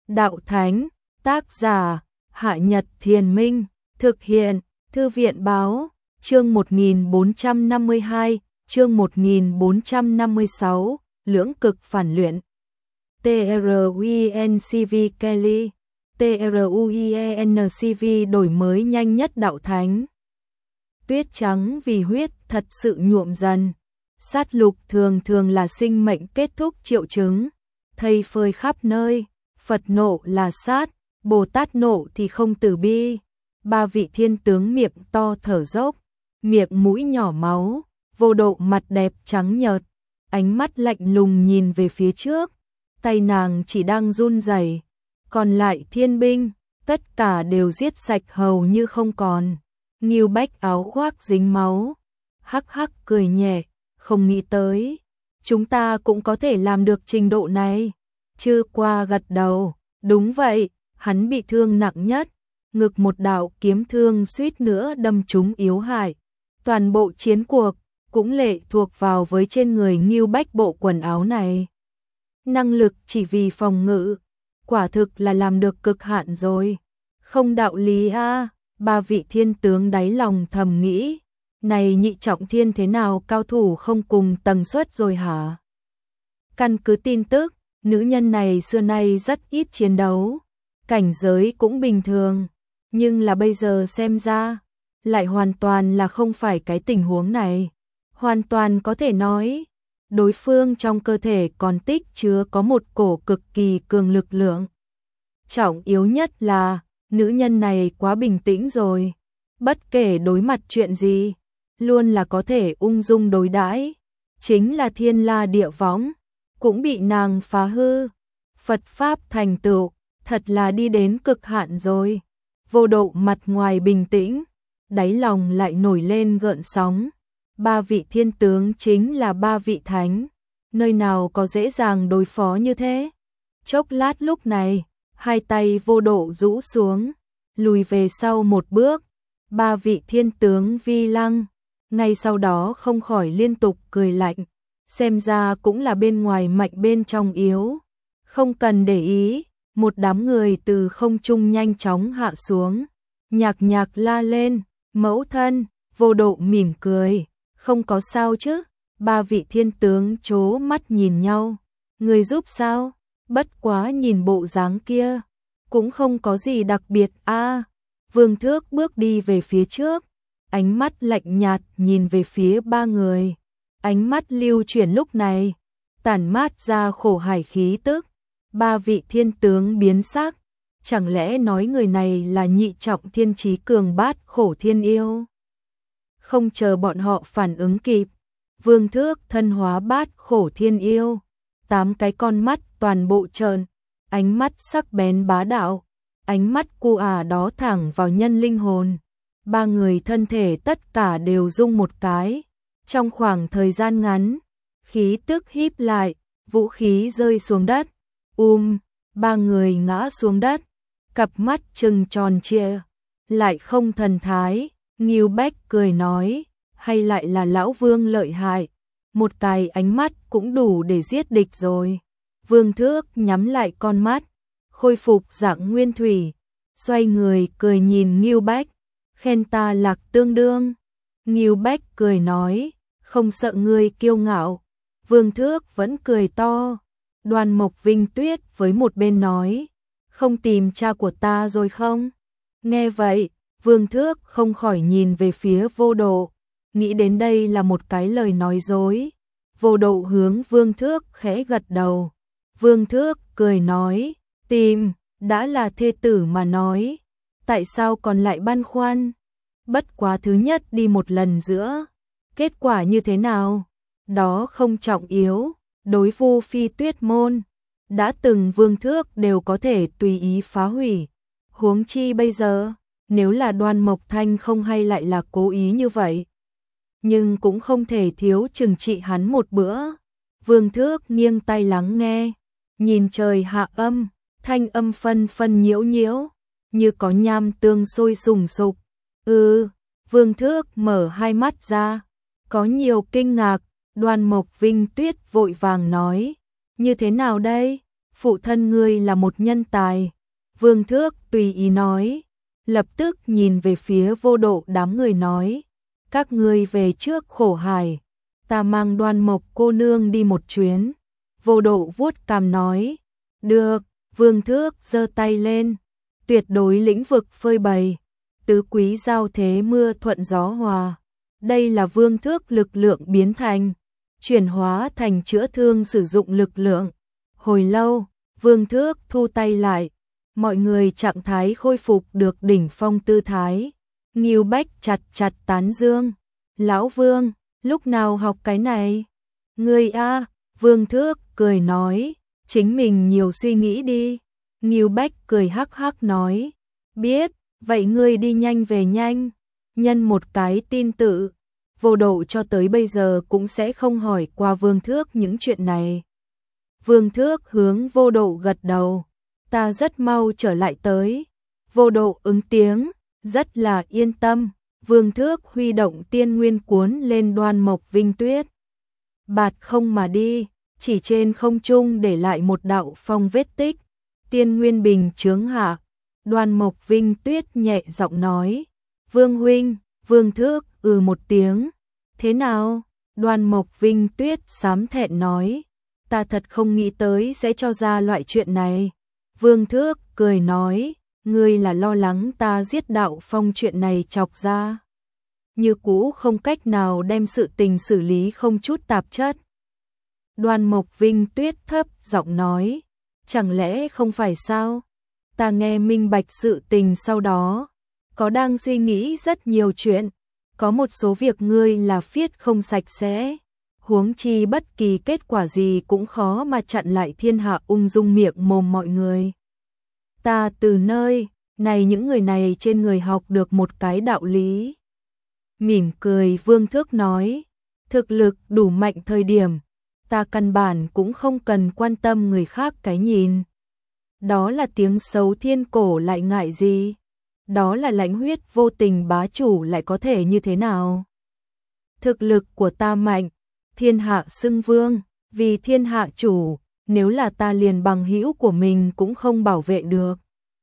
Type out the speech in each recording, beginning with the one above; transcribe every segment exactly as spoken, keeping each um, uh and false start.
Đạo Thánh, tác giả, Hạ Nhật Thiền Minh, thực hiện, Thư viện Báo, chương một nghìn bốn trăm năm mươi hai, chương một nghìn bốn trăm năm mươi sáu, lưỡng cực phản luyện. tê rờ u en xê vê Kelly, tê rờ u en xê vê đổi mới nhanh nhất Đạo Thánh. Tuyết trắng vì huyết thật sự nhuộm dần. Sát lục thường thường là sinh mệnh kết thúc triệu chứng. Thây phơi khắp nơi, Phật nộ là sát, Bồ Tát nộ thì không từ bi. Ba vị thiên tướng miệng to thở dốc, miệng mũi nhỏ máu, Vô Độ mặt đẹp trắng nhợt, ánh mắt lạnh lùng nhìn về phía trước, tay nàng chỉ đang run rẩy, còn lại thiên binh, tất cả đều giết sạch hầu như không còn. Ngưu Bách áo khoác dính máu, hắc hắc cười nhẹ, không nghĩ tới, chúng ta cũng có thể làm được trình độ này. Chư Qua gật đầu, đúng vậy, hắn bị thương nặng nhất, ngực một đạo kiếm thương suýt nữa đâm trúng yếu hại. Toàn bộ chiến cuộc cũng lệ thuộc vào với trên người Ngưu Bách bộ quần áo này. Năng lực chỉ vì phòng ngự, quả thực là làm được cực hạn rồi. Không đạo lý a. Ba vị thiên tướng đáy lòng thầm nghĩ, này nhị trọng thiên thế nào cao thủ không cùng tần suất rồi hả? Căn cứ tin tức, nữ nhân này xưa nay rất ít chiến đấu, cảnh giới cũng bình thường, nhưng là bây giờ xem ra, lại hoàn toàn là không phải cái tình huống này. Hoàn toàn có thể nói, đối phương trong cơ thể còn tích chứa có một cổ cực kỳ cường lực lượng. Trọng yếu nhất là, nữ nhân này quá bình tĩnh rồi, bất kể đối mặt chuyện gì, luôn là có thể ung dung đối đãi. Chính là thiên la địa võng, cũng bị nàng phá hư. Phật Pháp thành tựu, thật là đi đến cực hạn rồi. Vô Độ mặt ngoài bình tĩnh, đáy lòng lại nổi lên gợn sóng. Ba vị thiên tướng chính là ba vị thánh, nơi nào có dễ dàng đối phó như thế. Chốc lát lúc này, hai tay Vô Độ rũ xuống, lùi về sau một bước. Ba vị thiên tướng vi lăng, ngay sau đó không khỏi liên tục cười lạnh, xem ra cũng là bên ngoài mạnh bên trong yếu. Không cần để ý, một đám người từ không trung nhanh chóng hạ xuống, nhạc nhạc la lên, mẫu thân. Vô Độ mỉm cười, không có sao chứ. Ba vị thiên tướng chố mắt nhìn nhau, người giúp sao? Bất quá nhìn bộ dáng kia, cũng không có gì đặc biệt a. À, Vương Thước bước đi về phía trước, ánh mắt lạnh nhạt nhìn về phía ba người. Ánh mắt lưu chuyển lúc này, tản mát ra khổ hải khí tức. Ba vị thiên tướng biến sắc, chẳng lẽ nói người này là nhị trọng thiên chí cường bát khổ thiên yêu? Không chờ bọn họ phản ứng kịp, Vương Thước thân hóa bát khổ thiên yêu, tám cái con mắt toàn bộ trợn, ánh mắt sắc bén bá đạo, ánh mắt cu ả đó thẳng vào nhân linh hồn. Ba người thân thể tất cả đều rung một cái, trong khoảng thời gian ngắn, khí tức híp lại, vũ khí rơi xuống đất, um, ba người ngã xuống đất, cặp mắt trừng tròn trịa, lại không thần thái. Ngưu Bách cười nói, hay lại là lão Vương lợi hại, một cái ánh mắt cũng đủ để giết địch rồi. Vương Thước nhắm lại con mắt, khôi phục dạng nguyên thủy, xoay người cười nhìn Ngưu Bách, khen ta lạc tương đương. Ngưu Bách cười nói, không sợ ngươi kiêu ngạo. Vương Thước vẫn cười to. Đoan Mộc Vinh Tuyết với một bên nói, không tìm cha của ta rồi không? Nghe vậy, Vương Thước không khỏi nhìn về phía Vô Độ, nghĩ đến đây là một cái lời nói dối. Vô Độ hướng Vương Thước khẽ gật đầu. Vương Thước cười nói, tìm, đã là thê tử mà nói, tại sao còn lại băn khoăn? Bất quá thứ nhất đi một lần giữa, kết quả như thế nào? Đó không trọng yếu, đối Vu Phi Tuyết môn, đã từng Vương Thước đều có thể tùy ý phá hủy. Huống chi bây giờ, nếu là Đoan Mộc Thanh không hay lại là cố ý như vậy. Nhưng cũng không thể thiếu trừng trị hắn một bữa. Vương Thước nghiêng tai lắng nghe, nhìn trời hạ âm, thanh âm phân phân nhiễu nhiễu, như có nham tương sôi sùng sục. Ừ, Vương Thước mở hai mắt ra, có nhiều kinh ngạc. Đoan Mộc Vinh Tuyết vội vàng nói, như thế nào đây? phụ thân ngươi là một nhân tài. Vương Thước tùy ý nói, lập tức nhìn về phía Vô Độ đám người nói, các ngươi về trước khổ hải, ta mang Đoan Mộc cô nương đi một chuyến. Vô Độ vuốt cằm nói, được. Vương Thước giơ tay lên, tuyệt đối lĩnh vực phơi bày, tứ quý giao thế mưa thuận gió hòa. Đây là Vương Thước lực lượng biến thành, chuyển hóa thành chữa thương sử dụng lực lượng. Hồi lâu, Vương Thước thu tay lại, mọi người trạng thái khôi phục được đỉnh phong tư thái. Ngưu Bách chặt chặt tán dương, lão Vương, lúc nào học cái này? Ngươi a, Vương Thước cười nói, chính mình nhiều suy nghĩ đi. Ngưu Bách cười hắc hắc nói, biết, vậy ngươi đi nhanh về nhanh. Nhân một cái tin tự, Vô Độ cho tới bây giờ cũng sẽ không hỏi qua Vương Thước những chuyện này. Vương Thước hướng Vô Độ gật đầu, ta rất mau trở lại tới. Vô Độ ứng tiếng, rất là yên tâm. Vương Thước huy động tiên nguyên cuốn lên Đoan Mộc Vinh Tuyết, bạt không mà đi, chỉ trên không trung để lại một đạo phong vết tích. Tiên nguyên bình chướng hạ, Đoan Mộc Vinh Tuyết nhẹ giọng nói, Vương huynh. Vương Thước ừ một tiếng, thế nào? Đoan Mộc Vinh Tuyết sám thẹn nói, ta thật không nghĩ tới sẽ cho ra loại chuyện này. Vương Thước cười nói, ngươi là lo lắng ta giết Đạo Phong chuyện này chọc ra. Như cũ không cách nào đem sự tình xử lý không chút tạp chất. Đoan Mộc Vinh Tuyết thấp giọng nói, chẳng lẽ không phải sao? Ta nghe minh bạch sự tình sau đó, có đang suy nghĩ rất nhiều chuyện, có một số việc ngươi là phiết không sạch sẽ, huống chi bất kỳ kết quả gì cũng khó mà chặn lại thiên hạ ung dung miệng mồm mọi người. Ta từ nơi này những người này trên người học được một cái đạo lý. Mỉm cười Vương Thước nói, thực lực đủ mạnh thời điểm, ta căn bản cũng không cần quan tâm người khác cái nhìn. Đó là tiếng xấu thiên cổ lại ngại gì? Đó là lãnh huyết vô tình bá chủ lại có thể như thế nào? Thực lực của ta mạnh, thiên hạ xưng vương, vì thiên hạ chủ, nếu là ta liền bằng hữu của mình cũng không bảo vệ được.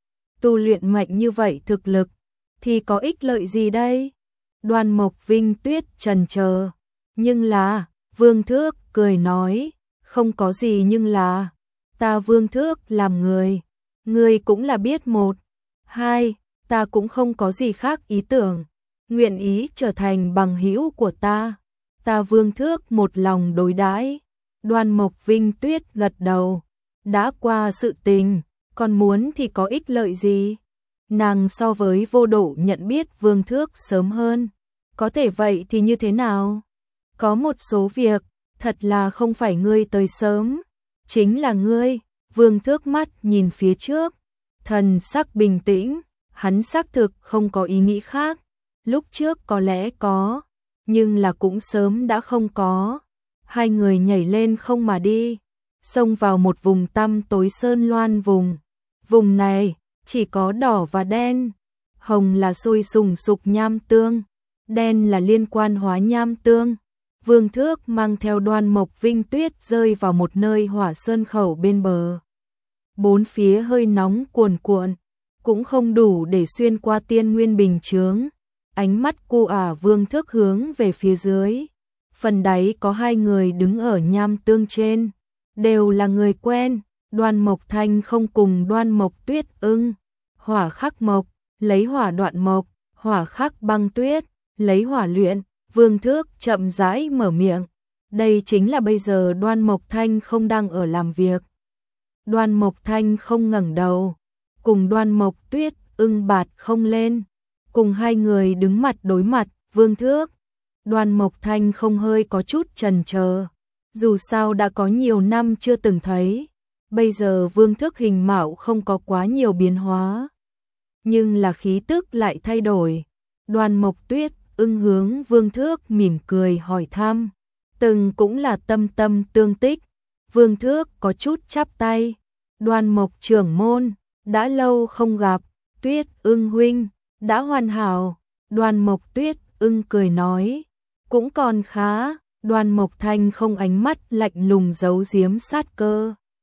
Tu luyện mạnh như vậy thực lực, thì có ích lợi gì đây? Đoan Mộc Vinh Tuyết trần chờ, nhưng là, Vương Thước cười nói, không có gì nhưng là, ta Vương Thước làm người, người cũng là biết một, hai, ta cũng không có gì khác ý tưởng, nguyện ý trở thành bằng hữu của ta, ta Vương Thước một lòng đối đãi. Đoan Mộc Vinh Tuyết gật đầu, đã qua sự tình, còn muốn thì có ích lợi gì? Nàng so với Vô Độ nhận biết Vương Thước sớm hơn, có thể vậy thì như thế nào? Có một số việc, thật là không phải ngươi tới sớm, chính là ngươi. Vương Thước mắt nhìn phía trước, thần sắc bình tĩnh, hắn xác thực không có ý nghĩ khác, lúc trước có lẽ có, nhưng là cũng sớm đã không có. Hai người nhảy lên không mà đi, xông vào một vùng tăm tối sơn loan vùng. Vùng này chỉ có đỏ và đen, hồng là sôi sùng sục nham tương, đen là liên quan hóa nham tương. Vương Thước mang theo Đoan Mộc Vinh Tuyết rơi vào một nơi hỏa sơn khẩu bên bờ. Bốn phía hơi nóng cuồn cuộn, cũng không đủ để xuyên qua tiên nguyên bình chướng. Ánh mắt cô ả Vương Thước hướng về phía dưới. Phần đáy có hai người đứng ở nham tương trên, đều là người quen. Đoan Mộc Thanh không cùng Đoan Mộc Tuyết ưng, hỏa khắc mộc, lấy hỏa đoạn mộc, hỏa khắc băng tuyết, lấy hỏa luyện. Vương Thước chậm rãi mở miệng, đây chính là bây giờ Đoan Mộc Thanh không đang ở làm việc. Đoan Mộc Thanh không ngẩng đầu, cùng Đoan Mộc Tuyết ưng bạt không lên, cùng hai người đứng mặt đối mặt. Vương Thước, Đoan Mộc Thanh không hơi có chút chần chờ, dù sao đã có nhiều năm chưa từng thấy, bây giờ Vương Thước hình mạo không có quá nhiều biến hóa, nhưng là khí tức lại thay đổi. Đoan Mộc Tuyết ưng hướng Vương Thước mỉm cười hỏi thăm, từng cũng là tâm tâm tương tích. Vương Thước có chút chắp tay, Đoan Mộc trưởng môn, đã lâu không gặp. Tuyết ưng huynh, đã hoàn hảo. Đoan Mộc Tuyết ưng cười nói, cũng còn khá. Đoan Mộc Thanh không ánh mắt lạnh lùng giấu giếm sát cơ.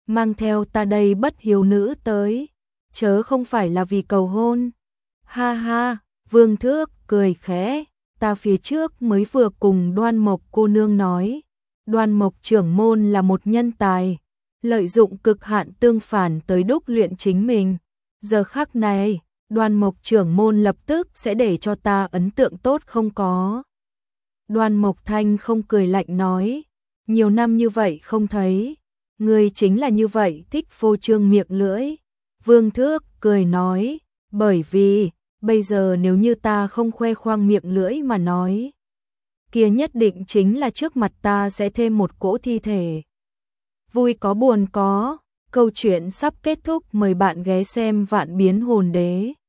mang theo ta đây bất hiếu nữ tới, chớ không phải là vì cầu hôn. Ha ha, Vương Thước cười khẽ, ta phía trước mới vừa cùng Đoan Mộc cô nương nói, Đoan Mộc trưởng môn là một nhân tài, lợi dụng cực hạn tương phản tới đúc luyện chính mình. Giờ khắc này, Đoan Mộc trưởng môn lập tức sẽ để cho ta ấn tượng tốt không có. Đoan Mộc Thanh không cười lạnh nói, nhiều năm như vậy không thấy, ngươi chính là như vậy thích phô trương miệng lưỡi. Vương Thước cười nói, bởi vì, bây giờ nếu như ta không khoe khoang miệng lưỡi mà nói, kia nhất định chính là trước mặt ta sẽ thêm một cỗ thi thể. Vui có buồn có, câu chuyện sắp kết thúc, mời bạn ghé xem Vạn Biến Hồn Đế.